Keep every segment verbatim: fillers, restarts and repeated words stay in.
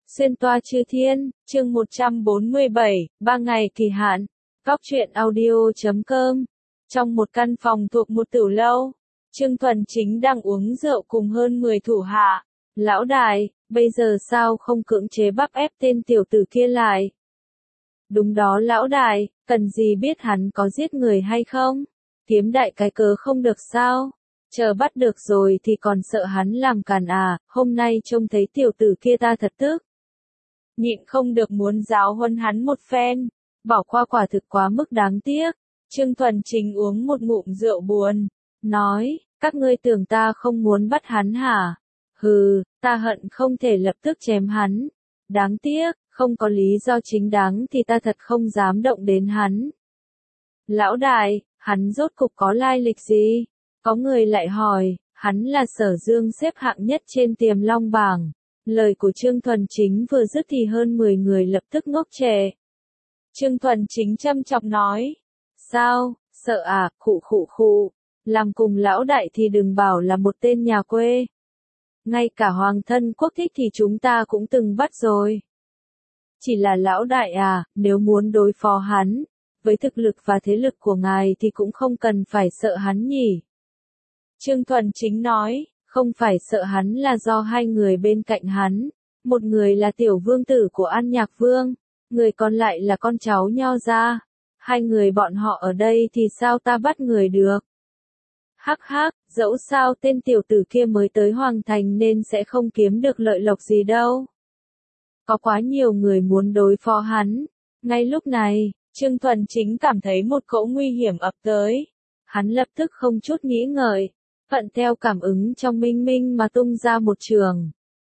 Xuyên toa chư thiên, chương một trăm bốn mươi bảy, ba ngày kỳ hạn. Góc truyện audio chấm com. Trong một căn phòng thuộc một tiểu lâu, Trương Thuần Chính đang uống rượu cùng hơn mười thủ hạ. Lão đại, bây giờ sao không cưỡng chế bắt ép tên tiểu tử kia lại? Đúng đó lão đại, cần gì biết hắn có giết người hay không? Kiếm đại cái cớ không được sao? Chờ bắt được rồi thì còn sợ hắn làm càn à, hôm nay trông thấy tiểu tử kia ta thật tức. Nhịn không được muốn giáo huấn hắn một phen, bỏ qua quả thực quá mức đáng tiếc. Trương Thuần Chính uống một ngụm rượu buồn, nói, các ngươi tưởng ta không muốn bắt hắn hả? Hừ, ta hận không thể lập tức chém hắn. Đáng tiếc, không có lý do chính đáng thì ta thật không dám động đến hắn. Lão đại, hắn rốt cục có lai lịch gì? Có người lại hỏi, hắn là Sở Dương xếp hạng nhất trên Tiềm Long bảng. Lời của Trương Thuần Chính vừa dứt thì hơn mười người lập tức ngốc trệ. Trương Thuần Chính châm chọc nói, sao, sợ à, khụ khụ khụ, làm cùng lão đại thì đừng bảo là một tên nhà quê. Ngay cả hoàng thân quốc thích thì chúng ta cũng từng bắt rồi. Chỉ là lão đại à, nếu muốn đối phó hắn, với thực lực và thế lực của ngài thì cũng không cần phải sợ hắn nhỉ. Trương Thuần Chính nói, không phải sợ hắn là do hai người bên cạnh hắn, một người là tiểu vương tử của An Nhạc Vương, người còn lại là con cháu Nho gia. Hai người bọn họ ở đây thì sao ta bắt người được? Hắc hắc, dẫu sao tên tiểu tử kia mới tới Hoàng Thành nên sẽ không kiếm được lợi lộc gì đâu. Có quá nhiều người muốn đối phó hắn. Ngay lúc này, Trương Thuần Chính cảm thấy một cỗ nguy hiểm ập tới. Hắn lập tức không chút nghĩ ngợi, thuận theo cảm ứng trong minh minh mà tung ra một trường.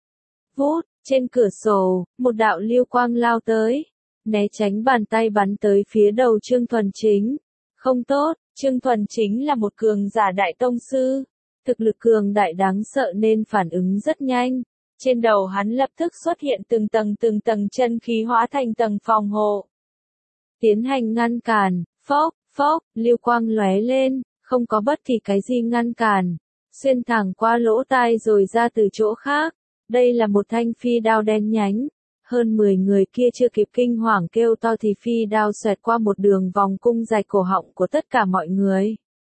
Vút, trên cửa sổ, một đạo lưu quang lao tới, né tránh bàn tay bắn tới phía đầu Trương Thuần Chính. Không tốt, Trương Thuần Chính là một cường giả đại tông sư, thực lực cường đại đáng sợ nên phản ứng rất nhanh. Trên đầu hắn lập tức xuất hiện từng tầng từng tầng chân khí hóa thành tầng phòng hộ. Tiến hành ngăn cản, phốc, phốc, lưu quang lóe lên, không có bất kỳ cái gì ngăn cản, xuyên thẳng qua lỗ tai rồi ra từ chỗ khác. Đây là một thanh phi đao đen nhánh. Hơn mười người kia chưa kịp kinh hoàng kêu to thì phi đao xoẹt qua một đường vòng cung rạch cổ họng của tất cả mọi người.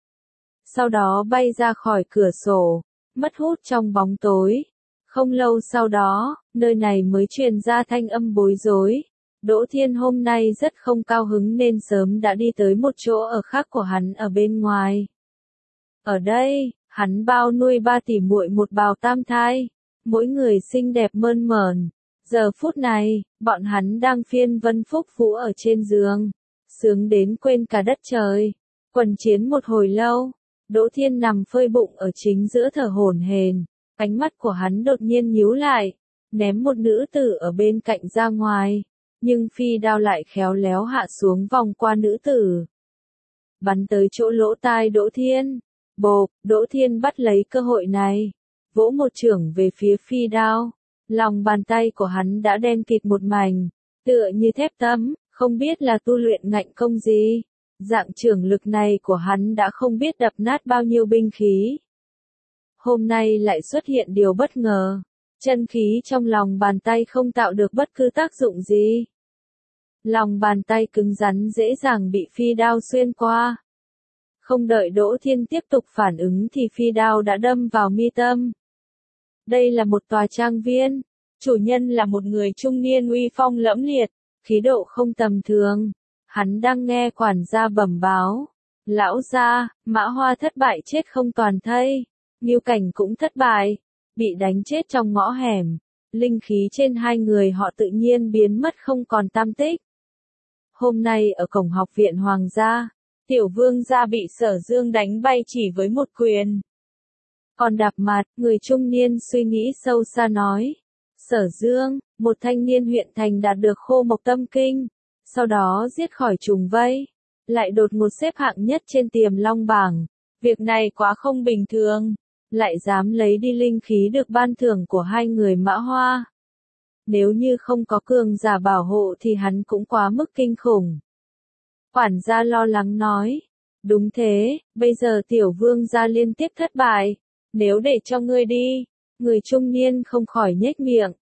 Sau đó bay ra khỏi cửa sổ, mất hút trong bóng tối. Không lâu sau đó, nơi này mới truyền ra thanh âm bối rối. Đỗ Thiên hôm nay rất không cao hứng nên sớm đã đi tới một chỗ ở khác của hắn ở bên ngoài. Ở đây, hắn bao nuôi ba tỷ muội một bào tam thai, mỗi người xinh đẹp mơn mởn. Giờ phút này, bọn hắn đang phiên vân phúc vũ ở trên giường, sướng đến quên cả đất trời. Quần chiến một hồi lâu, Đỗ Thiên nằm phơi bụng ở chính giữa thở hổn hển, ánh mắt của hắn đột nhiên nhíu lại, ném một nữ tử ở bên cạnh ra ngoài, nhưng phi đao lại khéo léo hạ xuống vòng qua nữ tử, bắn tới chỗ lỗ tai Đỗ Thiên. Bộp, Đỗ Thiên bắt lấy cơ hội này, vỗ một chưởng về phía phi đao. Lòng bàn tay của hắn đã đen kịt một mảnh, tựa như thép tấm, không biết là tu luyện ngạnh công gì. Dạng chưởng lực này của hắn đã không biết đập nát bao nhiêu binh khí. Hôm nay lại xuất hiện điều bất ngờ, chân khí trong lòng bàn tay không tạo được bất cứ tác dụng gì. Lòng bàn tay cứng rắn dễ dàng bị phi đao xuyên qua. Không đợi Đỗ Thiên tiếp tục phản ứng thì phi đao đã đâm vào mi tâm. Đây là một tòa trang viên, chủ nhân là một người trung niên uy phong lẫm liệt, khí độ không tầm thường. Hắn đang nghe quản gia bẩm báo, lão gia, Mã Hoa thất bại chết không toàn thây, Ngưu Cảnh cũng thất bại, bị đánh chết trong ngõ hẻm, linh khí trên hai người họ tự nhiên biến mất không còn tăm tích. Hôm nay ở cổng học viện Hoàng gia, tiểu vương gia bị Sở Dương đánh bay chỉ với một quyền. Còn đạp mặt, người trung niên suy nghĩ sâu xa nói. Sở Dương, một thanh niên huyện thành đạt được khô mộc tâm kinh, sau đó giết khỏi trùng vây, lại đột ngột xếp hạng nhất trên Tiềm Long bảng. Việc này quá không bình thường, lại dám lấy đi linh khí được ban thưởng của hai người Mã Hoa. Nếu như không có cường giả bảo hộ thì hắn cũng quá mức kinh khủng. Quản gia lo lắng nói. Đúng thế, bây giờ tiểu vương gia liên tiếp thất bại. Nếu để cho ngươi đi, người trung niên không khỏi nhếch miệng,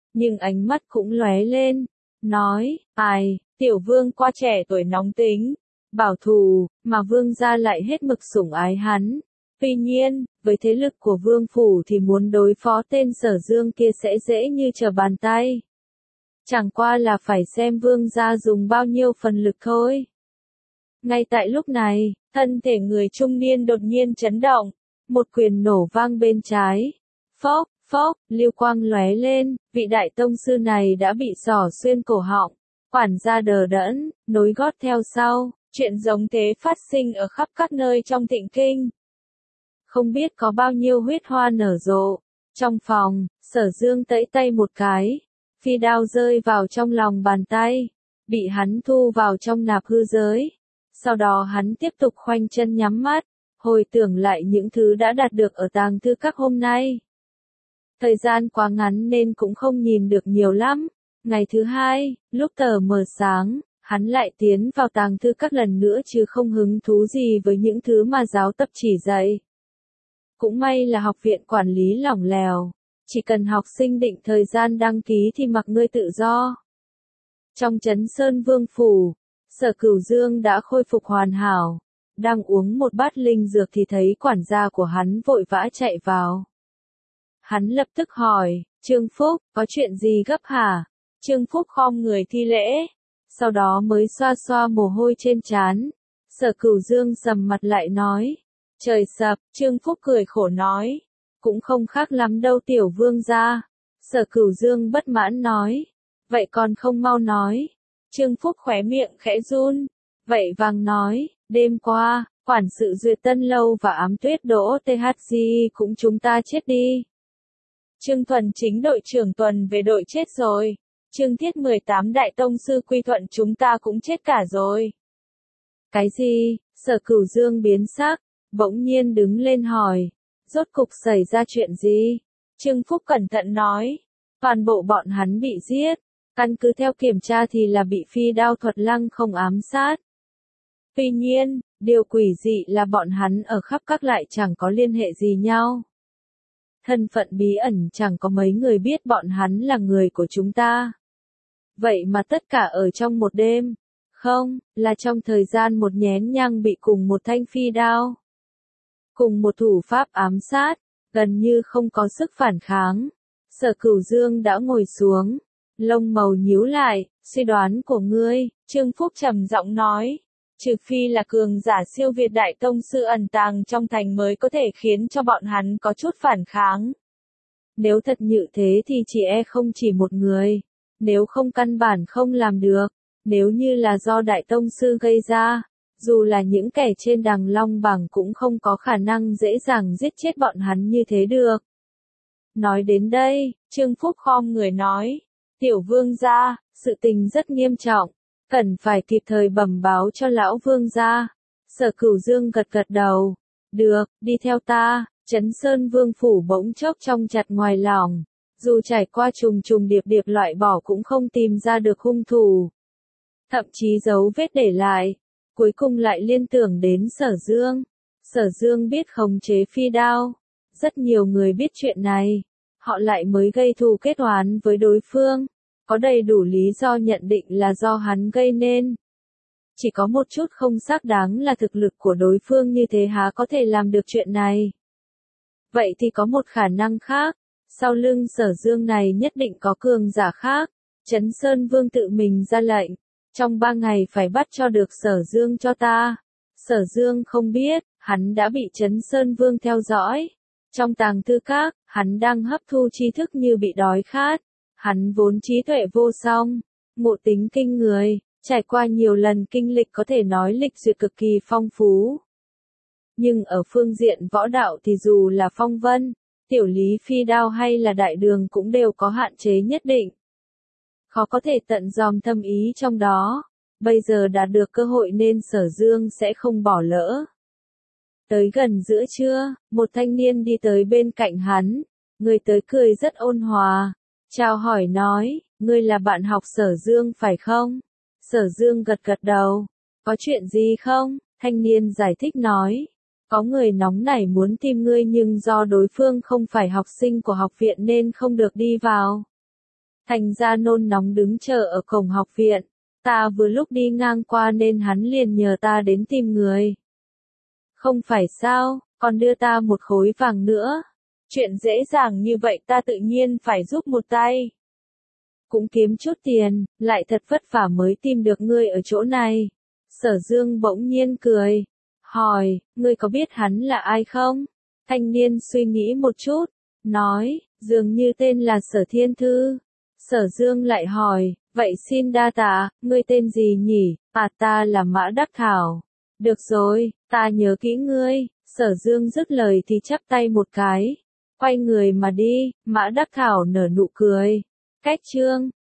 nhưng ánh mắt cũng lóe lên, nói, ai, tiểu vương qua trẻ tuổi nóng tính, bảo thủ, mà vương gia lại hết mực sủng ái hắn. Tuy nhiên, với thế lực của vương phủ thì muốn đối phó tên Sở Dương kia sẽ dễ như trở bàn tay. Chẳng qua là phải xem vương gia dùng bao nhiêu phần lực thôi. Ngay tại lúc này, thân thể người trung niên đột nhiên chấn động, một quyền nổ vang bên trái. Phốc, phốc, lưu quang lóe lên, vị đại tông sư này đã bị xỏ xuyên cổ họng. Quản gia đờ đẫn, nối gót theo sau, chuyện giống thế phát sinh ở khắp các nơi trong Thịnh Kinh. Không biết có bao nhiêu huyết hoa nở rộ. Trong phòng, Sở Dương tẫy tay một cái, phi đao rơi vào trong lòng bàn tay, bị hắn thu vào trong nạp hư giới. Sau đó hắn tiếp tục khoanh chân nhắm mắt, hồi tưởng lại những thứ đã đạt được ở tàng thư các hôm nay. Thời gian quá ngắn nên cũng không nhìn được nhiều lắm. Ngày thứ hai, lúc tờ mờ sáng, hắn lại tiến vào tàng thư các lần nữa chứ không hứng thú gì với những thứ mà giáo tập chỉ dạy. Cũng may là học viện quản lý lỏng lẻo, chỉ cần học sinh định thời gian đăng ký thì mặc ngươi tự do. Trong Trấn Sơn Vương Phủ, Sở Cửu Dương đã khôi phục hoàn hảo, đang uống một bát linh dược thì thấy quản gia của hắn vội vã chạy vào. Hắn lập tức hỏi, Trương Phúc, có chuyện gì gấp hả? Trương Phúc khom người thi lễ, sau đó mới xoa xoa mồ hôi trên trán. Sở Cửu Dương sầm mặt lại nói, trời sập. Trương Phúc cười khổ nói, cũng không khác lắm đâu tiểu vương gia. Sở Cửu Dương bất mãn nói, vậy còn không mau nói. Trương Phúc khóe miệng khẽ run, vậy vàng nói, đêm qua, quản sự Duyệt Tân Lâu và Ám Tuyết Đỗ tê hát giê cũng chúng ta chết đi. Trương Thuần Chính đội trưởng Tuần về đội chết rồi. Trương Thiết mười tám đại tông sư Quy Thuận chúng ta cũng chết cả rồi. Cái gì? Sở Cửu Dương biến sắc, bỗng nhiên đứng lên hỏi, rốt cục xảy ra chuyện gì? Trương Phúc cẩn thận nói, toàn bộ bọn hắn bị giết, căn cứ theo kiểm tra thì là bị phi đao thuật lăng không ám sát. Tuy nhiên, điều quỷ dị là bọn hắn ở khắp các lại chẳng có liên hệ gì nhau. Thân phận bí ẩn chẳng có mấy người biết bọn hắn là người của chúng ta. Vậy mà tất cả ở trong một đêm, không, là trong thời gian một nhén nhang bị cùng một thanh phi đao, cùng một thủ pháp ám sát, gần như không có sức phản kháng. Sở Cửu Dương đã ngồi xuống, lông màu nhíu lại, suy đoán của ngươi, Trương Phúc trầm giọng nói, trừ phi là cường giả siêu việt đại tông sư ẩn tàng trong thành mới có thể khiến cho bọn hắn có chút phản kháng. Nếu thật như thế thì chỉ e không chỉ một người, nếu không căn bản không làm được, nếu như là do đại tông sư gây ra, dù là những kẻ trên đằng long bảng cũng không có khả năng dễ dàng giết chết bọn hắn như thế được. Nói đến đây, Trương Phúc khom người nói, tiểu vương gia, sự tình rất nghiêm trọng, cần phải kịp thời bẩm báo cho lão vương gia. Sở Cửu Dương gật gật đầu, được, đi theo ta. Trấn Sơn Vương Phủ bỗng chốc trong chặt ngoài lỏng, dù trải qua trùng trùng điệp điệp loại bỏ cũng không tìm ra được hung thủ. Thậm chí dấu vết để lại, cuối cùng lại liên tưởng đến Sở Dương. Sở Dương biết khống chế phi đao, rất nhiều người biết chuyện này, họ lại mới gây thù kết oán với đối phương, có đầy đủ lý do nhận định là do hắn gây nên. Chỉ có một chút không xác đáng là thực lực của đối phương như thế há có thể làm được chuyện này. Vậy thì có một khả năng khác, sau lưng Sở Dương này nhất định có cường giả khác. Trấn Sơn Vương tự mình ra lệnh, trong ba ngày phải bắt cho được Sở Dương cho ta. Sở Dương không biết, hắn đã bị Trấn Sơn Vương theo dõi. Trong tàng thư các, hắn đang hấp thu tri thức như bị đói khát. Hắn vốn trí tuệ vô song, ngộ tính kinh người, trải qua nhiều lần kinh lịch có thể nói lịch duyệt cực kỳ phong phú. Nhưng ở phương diện võ đạo thì dù là phong vân, tiểu lý phi đao hay là đại đường cũng đều có hạn chế nhất định. Khó có thể tận dòm thâm ý trong đó, bây giờ đã được cơ hội nên Sở Dương sẽ không bỏ lỡ. Tới gần giữa trưa, một thanh niên đi tới bên cạnh hắn, người tới cười rất ôn hòa, chào hỏi nói, ngươi là bạn học Sở Dương phải không? Sở Dương gật gật đầu, có chuyện gì không? Thanh niên giải thích nói, có người nóng nảy muốn tìm ngươi nhưng do đối phương không phải học sinh của học viện nên không được đi vào. thành ra nôn nóng đứng chờ ở cổng học viện. Ta vừa lúc đi ngang qua nên hắn liền nhờ ta đến tìm người. Không phải sao, còn đưa ta một khối vàng nữa. Chuyện dễ dàng như vậy ta tự nhiên phải giúp một tay. Cũng kiếm chút tiền, lại thật vất vả mới tìm được ngươi ở chỗ này. Sở Dương bỗng nhiên cười. Hỏi, ngươi có biết hắn là ai không? Thanh niên suy nghĩ một chút. Nói, dường như tên là Sở Thiên Thư. Sở Dương lại hỏi, vậy xin đa tạ, ngươi tên gì nhỉ? À ta là Mã Đắc Thảo. Được rồi, ta nhớ kỹ ngươi. Sở Dương dứt lời thì chắp tay một cái. Quay người mà đi, Mã Đắc Thảo nở nụ cười. Cách chương